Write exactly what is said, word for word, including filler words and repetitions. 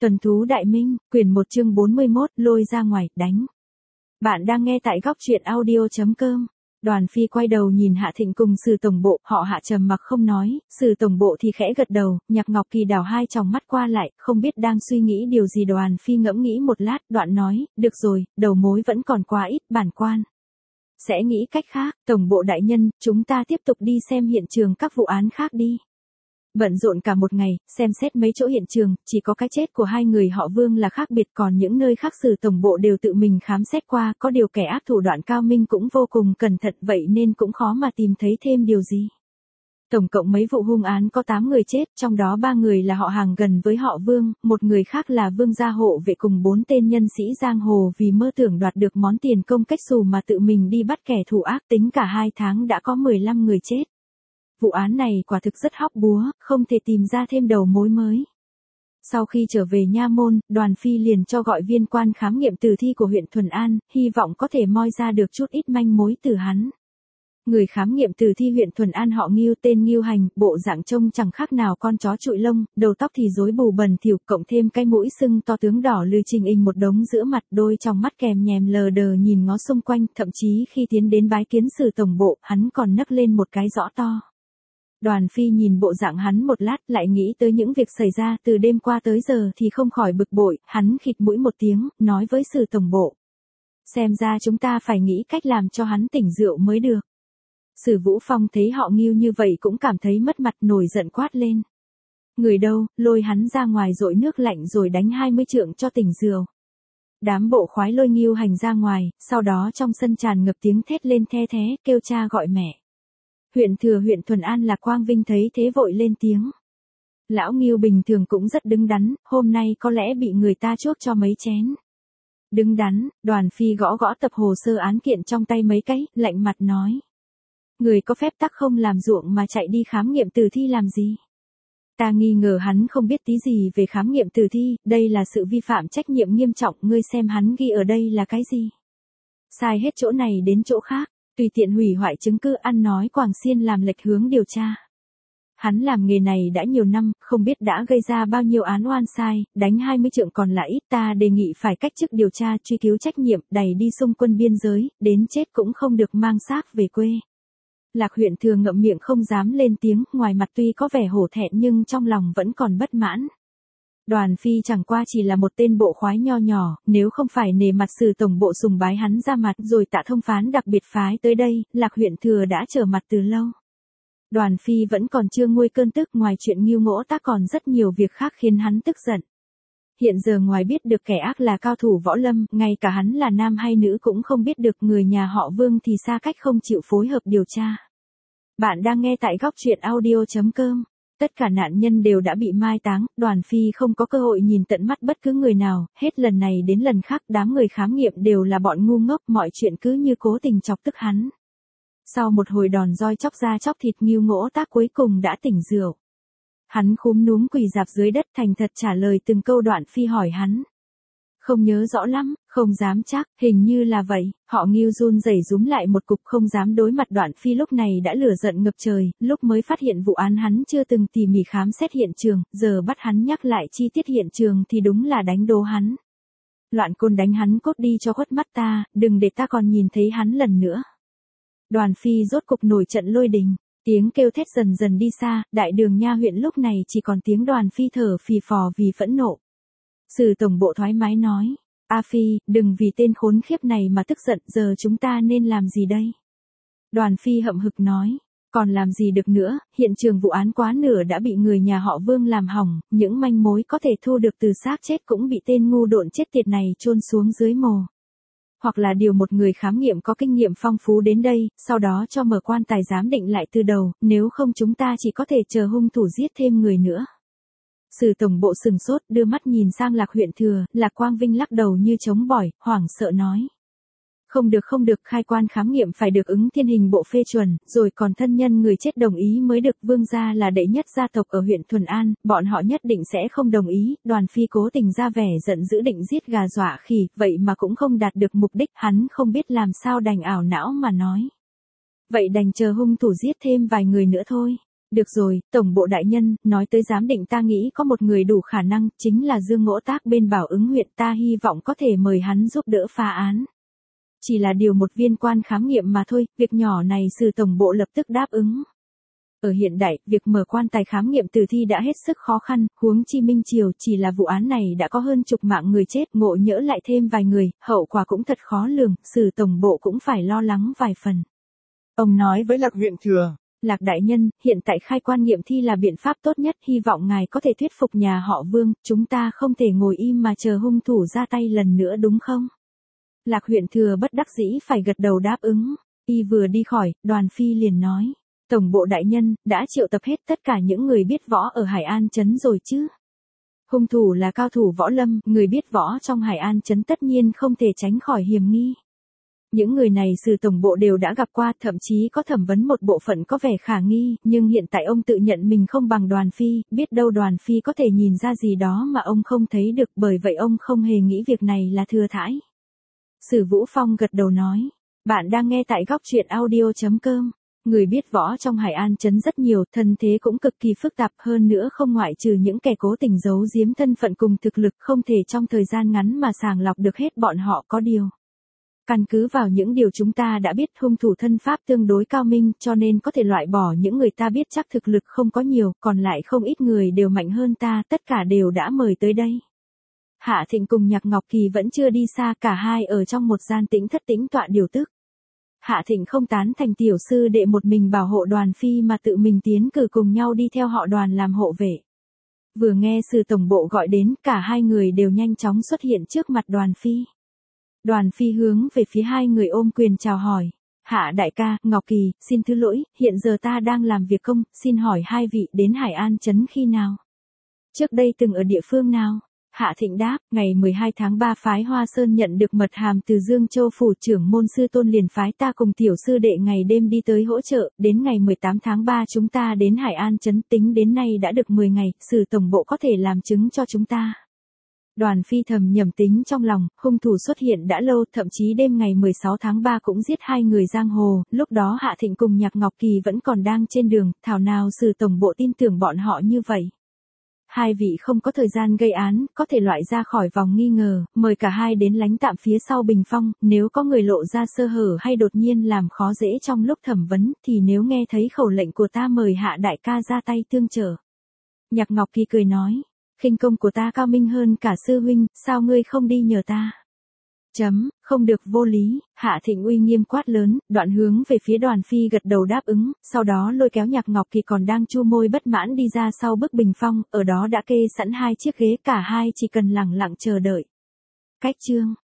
Tuần thú đại minh, quyển một chương bốn mươi mốt, lôi ra ngoài, đánh. Bạn đang nghe tại góc truyện audio chấm com. Đoàn Phi quay đầu nhìn Hạ Thịnh cùng Sử tổng bộ, họ Hạ trầm mặc không nói, Sử tổng bộ thì khẽ gật đầu, Nhạc Ngọc Kỳ đảo hai tròng mắt qua lại, không biết đang suy nghĩ điều gì. Đoàn Phi ngẫm nghĩ một lát, đoạn nói, được rồi, đầu mối vẫn còn quá ít, bản quan sẽ nghĩ cách khác. Tổng bộ đại nhân, chúng ta tiếp tục đi xem hiện trường các vụ án khác đi. Bận rộn cả một ngày, xem xét mấy chỗ hiện trường, chỉ có cái chết của hai người họ Vương là khác biệt, còn những nơi khác Sử tổng bộ đều tự mình khám xét qua, có điều kẻ ác thủ đoạn cao minh cũng vô cùng cẩn thận, vậy nên cũng khó mà tìm thấy thêm điều gì. Tổng cộng mấy vụ hung án có tám người chết, trong đó ba người là họ hàng gần với họ Vương, một người khác là Vương gia hộ vệ cùng bốn tên nhân sĩ giang hồ vì mơ tưởng đoạt được món tiền công cách xù mà tự mình đi bắt kẻ thù ác, tính cả hai tháng đã có mười lăm người chết. Vụ án này quả thực rất hóc búa, không thể tìm ra thêm đầu mối mới. Sau khi trở về nha môn, Đoàn Phi liền cho gọi viên quan khám nghiệm tử thi của huyện Thuần An, hy vọng có thể moi ra được chút ít manh mối từ hắn. Người khám nghiệm tử thi huyện Thuần An họ Ngưu, tên Ngưu Hành, bộ dạng trông chẳng khác nào con chó trụi lông, đầu tóc thì rối bù bẩn thỉu, cộng thêm cái mũi sưng to tướng đỏ lừ trình hình một đống giữa mặt, đôi trong mắt kèm nhèm lờ đờ nhìn ngó xung quanh, thậm chí khi tiến đến bái kiến Sử tổng bộ, hắn còn nấc lên một cái rõ to. Đoàn Phi nhìn bộ dạng hắn một lát, lại nghĩ tới những việc xảy ra từ đêm qua tới giờ thì không khỏi bực bội, hắn khịt mũi một tiếng, nói với Sử tổng bộ. Xem ra chúng ta phải nghĩ cách làm cho hắn tỉnh rượu mới được. Sử Vũ Phong thấy họ Ngưu như vậy cũng cảm thấy mất mặt, nổi giận quát lên. Người đâu, lôi hắn ra ngoài dội nước lạnh rồi đánh hai mươi trượng cho tỉnh rượu. Đám bộ khoái lôi Ngưu Hành ra ngoài, sau đó trong sân tràn ngập tiếng thét lên the thé, kêu cha gọi mẹ. Huyện thừa huyện Thuần An là Quang Vinh thấy thế vội lên tiếng. Lão Ngưu bình thường cũng rất đứng đắn, hôm nay có lẽ bị người ta chuốc cho mấy chén. Đứng đắn, Đoàn Phi gõ gõ tập hồ sơ án kiện trong tay mấy cái, lạnh mặt nói. Người có phép tắc không làm ruộng mà chạy đi khám nghiệm tử thi làm gì? Ta nghi ngờ hắn không biết tí gì về khám nghiệm tử thi, đây là sự vi phạm trách nhiệm nghiêm trọng, ngươi xem hắn ghi ở đây là cái gì? Sai hết chỗ này đến chỗ khác. Tùy tiện hủy hoại chứng cứ, ăn nói quàng xiên làm lệch hướng điều tra. Hắn làm nghề này đã nhiều năm, không biết đã gây ra bao nhiêu án oan sai, đánh hai mươi trượng còn là ít, ta đề nghị phải cách chức điều tra, truy cứu trách nhiệm, đẩy đi xung quân biên giới, đến chết cũng không được mang xác về quê. Lạc huyện thừa ngậm miệng không dám lên tiếng, ngoài mặt tuy có vẻ hổ thẹn nhưng trong lòng vẫn còn bất mãn. Đoàn Phi chẳng qua chỉ là một tên bộ khoái nho nhỏ, nếu không phải nề mặt Sử tổng bộ sùng bái hắn ra mặt rồi Tạ thông phán đặc biệt phái tới đây, Lạc huyện thừa đã trở mặt từ lâu. Đoàn Phi vẫn còn chưa nguôi cơn tức, ngoài chuyện Ngưu Ngỗ Tác còn rất nhiều việc khác khiến hắn tức giận. Hiện giờ ngoài biết được kẻ ác là cao thủ võ lâm, ngay cả hắn là nam hay nữ cũng không biết được, người nhà họ Vương thì xa cách không chịu phối hợp điều tra. Bạn đang nghe tại góc truyện audio chấm com. Tất cả nạn nhân đều đã bị mai táng, Đoàn Phi không có cơ hội nhìn tận mắt bất cứ người nào, hết lần này đến lần khác đám người khám nghiệm đều là bọn ngu ngốc, mọi chuyện cứ như cố tình chọc tức hắn. Sau một hồi đòn roi chóc da chóc thịt, Ngưu Ngỗ Tác cuối cùng đã tỉnh rượu. Hắn cúm núm quỳ rạp dưới đất thành thật trả lời từng câu. Đoàn Phi hỏi hắn. Không nhớ rõ lắm, không dám chắc, hình như là vậy. Họ Ngưu run rẩy rúm lại một cục, không dám đối mặt. Đoàn Phi lúc này đã lửa giận ngập trời, lúc mới phát hiện vụ án hắn chưa từng tỉ mỉ khám xét hiện trường, giờ bắt hắn nhắc lại chi tiết hiện trường thì đúng là đánh đố hắn. Loạn côn đánh hắn cốt đi cho khuất mắt ta, đừng để ta còn nhìn thấy hắn lần nữa. Đoàn Phi rốt cục nổi trận lôi đình, tiếng kêu thét dần dần đi xa, đại đường nha huyện lúc này chỉ còn tiếng Đoàn Phi thở phì phò vì phẫn nộ. Sử tổng bộ thoải mái nói, A Phi, đừng vì tên khốn khiếp này mà tức giận, giờ chúng ta nên làm gì đây? Đoàn Phi hậm hực nói, còn làm gì được nữa, hiện trường vụ án quá nửa đã bị người nhà họ Vương làm hỏng, những manh mối có thể thu được từ xác chết cũng bị tên ngu độn chết tiệt này chôn xuống dưới mồ. Hoặc là điều một người khám nghiệm có kinh nghiệm phong phú đến đây, sau đó cho mở quan tài giám định lại từ đầu, nếu không chúng ta chỉ có thể chờ hung thủ giết thêm người nữa. Sử tổng bộ sừng sốt, đưa mắt nhìn sang Lạc huyện thừa, Lạc Quang Vinh lắc đầu như chống bỏi, hoảng sợ nói. Không được không được, khai quan khám nghiệm phải được ứng thiên hình bộ phê chuẩn, rồi còn thân nhân người chết đồng ý mới được. Vương gia là đệ nhất gia tộc ở huyện Thuần An, bọn họ nhất định sẽ không đồng ý. Đoàn Phi cố tình ra vẻ giận dữ định giết gà dọa khỉ, vậy mà cũng không đạt được mục đích, hắn không biết làm sao đành ảo não mà nói. Vậy đành chờ hung thủ giết thêm vài người nữa thôi. Được rồi, tổng bộ đại nhân, nói tới giám định ta nghĩ có một người đủ khả năng, chính là Dương Ngỗ Tác bên Bảo Ứng huyện, ta hy vọng có thể mời hắn giúp đỡ phá án. Chỉ là điều một viên quan khám nghiệm mà thôi, việc nhỏ này Sử tổng bộ lập tức đáp ứng. Ở hiện đại, việc mở quan tài khám nghiệm tử thi đã hết sức khó khăn, huống chi Minh Triều chỉ là vụ án này đã có hơn chục mạng người chết, ngộ nhỡ lại thêm vài người, hậu quả cũng thật khó lường, Sử tổng bộ cũng phải lo lắng vài phần. Ông nói với Lạc huyện thừa, Lạc đại nhân, hiện tại khai quan nghiệm thi là biện pháp tốt nhất, hy vọng ngài có thể thuyết phục nhà họ Vương, chúng ta không thể ngồi im mà chờ hung thủ ra tay lần nữa đúng không? Lạc huyện thừa bất đắc dĩ phải gật đầu đáp ứng, y vừa đi khỏi, Đoàn Phi liền nói. Tổng bộ đại nhân, đã triệu tập hết tất cả những người biết võ ở Hải An Trấn rồi chứ? Hung thủ là cao thủ võ lâm, người biết võ trong Hải An Trấn tất nhiên không thể tránh khỏi hiểm nghi. Những người này Sử tổng bộ đều đã gặp qua, thậm chí có thẩm vấn một bộ phận có vẻ khả nghi, nhưng hiện tại ông tự nhận mình không bằng Đoàn Phi, biết đâu Đoàn Phi có thể nhìn ra gì đó mà ông không thấy được, bởi vậy ông không hề nghĩ việc này là thừa thãi. Sử Vũ Phong gật đầu nói, bạn đang nghe tại góc truyện audio chấm com. Người biết võ trong Hải An Trấn rất nhiều, thân thế cũng cực kỳ phức tạp, hơn nữa không ngoại trừ những kẻ cố tình giấu giếm thân phận cùng thực lực, không thể trong thời gian ngắn mà sàng lọc được hết bọn họ. Có điều, căn cứ vào những điều chúng ta đã biết, hung thủ thân pháp tương đối cao minh, cho nên có thể loại bỏ những người ta biết chắc thực lực không có nhiều, còn lại không ít người đều mạnh hơn ta, tất cả đều đã mời tới đây. Hạ Thịnh cùng Nhạc Ngọc Kỳ vẫn chưa đi xa, cả hai ở trong một gian tĩnh thất tĩnh tọa điều tức. Hạ Thịnh không tán thành tiểu sư đệ một mình bảo hộ Đoàn Phi mà tự mình tiến cử cùng nhau đi theo họ Đoàn làm hộ vệ. Vừa nghe Sử tổng bộ gọi đến, cả hai người đều nhanh chóng xuất hiện trước mặt Đoàn Phi. Đoàn Phi hướng về phía hai người ôm quyền chào hỏi. Hạ đại ca, Ngọc Kỳ, xin thứ lỗi, hiện giờ ta đang làm việc công, xin hỏi hai vị đến Hải An Trấn khi nào? Trước đây từng ở địa phương nào? Hạ Thịnh đáp, ngày mười hai tháng ba phái Hoa Sơn nhận được mật hàm từ Dương Châu phủ trưởng môn sư tôn liền phái ta cùng tiểu sư đệ ngày đêm đi tới hỗ trợ, đến ngày mười tám tháng ba chúng ta đến Hải An Trấn, tính đến nay đã được mười ngày, Sử tổng bộ có thể làm chứng cho chúng ta. Đoàn Phi thầm nhầm tính trong lòng, hung thủ xuất hiện đã lâu, thậm chí đêm ngày mười sáu tháng ba cũng giết hai người giang hồ, lúc đó Hạ Thịnh cùng Nhạc Ngọc Kỳ vẫn còn đang trên đường, thảo nào Sử tổng bộ tin tưởng bọn họ như vậy. Hai vị không có thời gian gây án, có thể loại ra khỏi vòng nghi ngờ, mời cả hai đến lánh tạm phía sau bình phong, nếu có người lộ ra sơ hở hay đột nhiên làm khó dễ trong lúc thẩm vấn, thì nếu nghe thấy khẩu lệnh của ta mời Hạ đại ca ra tay tương trợ. Nhạc Ngọc Kỳ cười nói, khinh công của ta cao minh hơn cả sư huynh, sao ngươi không đi nhờ ta? Chấm, không được vô lý, Hạ Thịnh uy nghiêm quát lớn, đoạn hướng về phía Đoàn Phi gật đầu đáp ứng, sau đó lôi kéo Nhạc Ngọc Kỳ còn đang chu môi bất mãn đi ra sau bức bình phong, ở đó đã kê sẵn hai chiếc ghế, cả hai chỉ cần lẳng lặng chờ đợi. Cách chương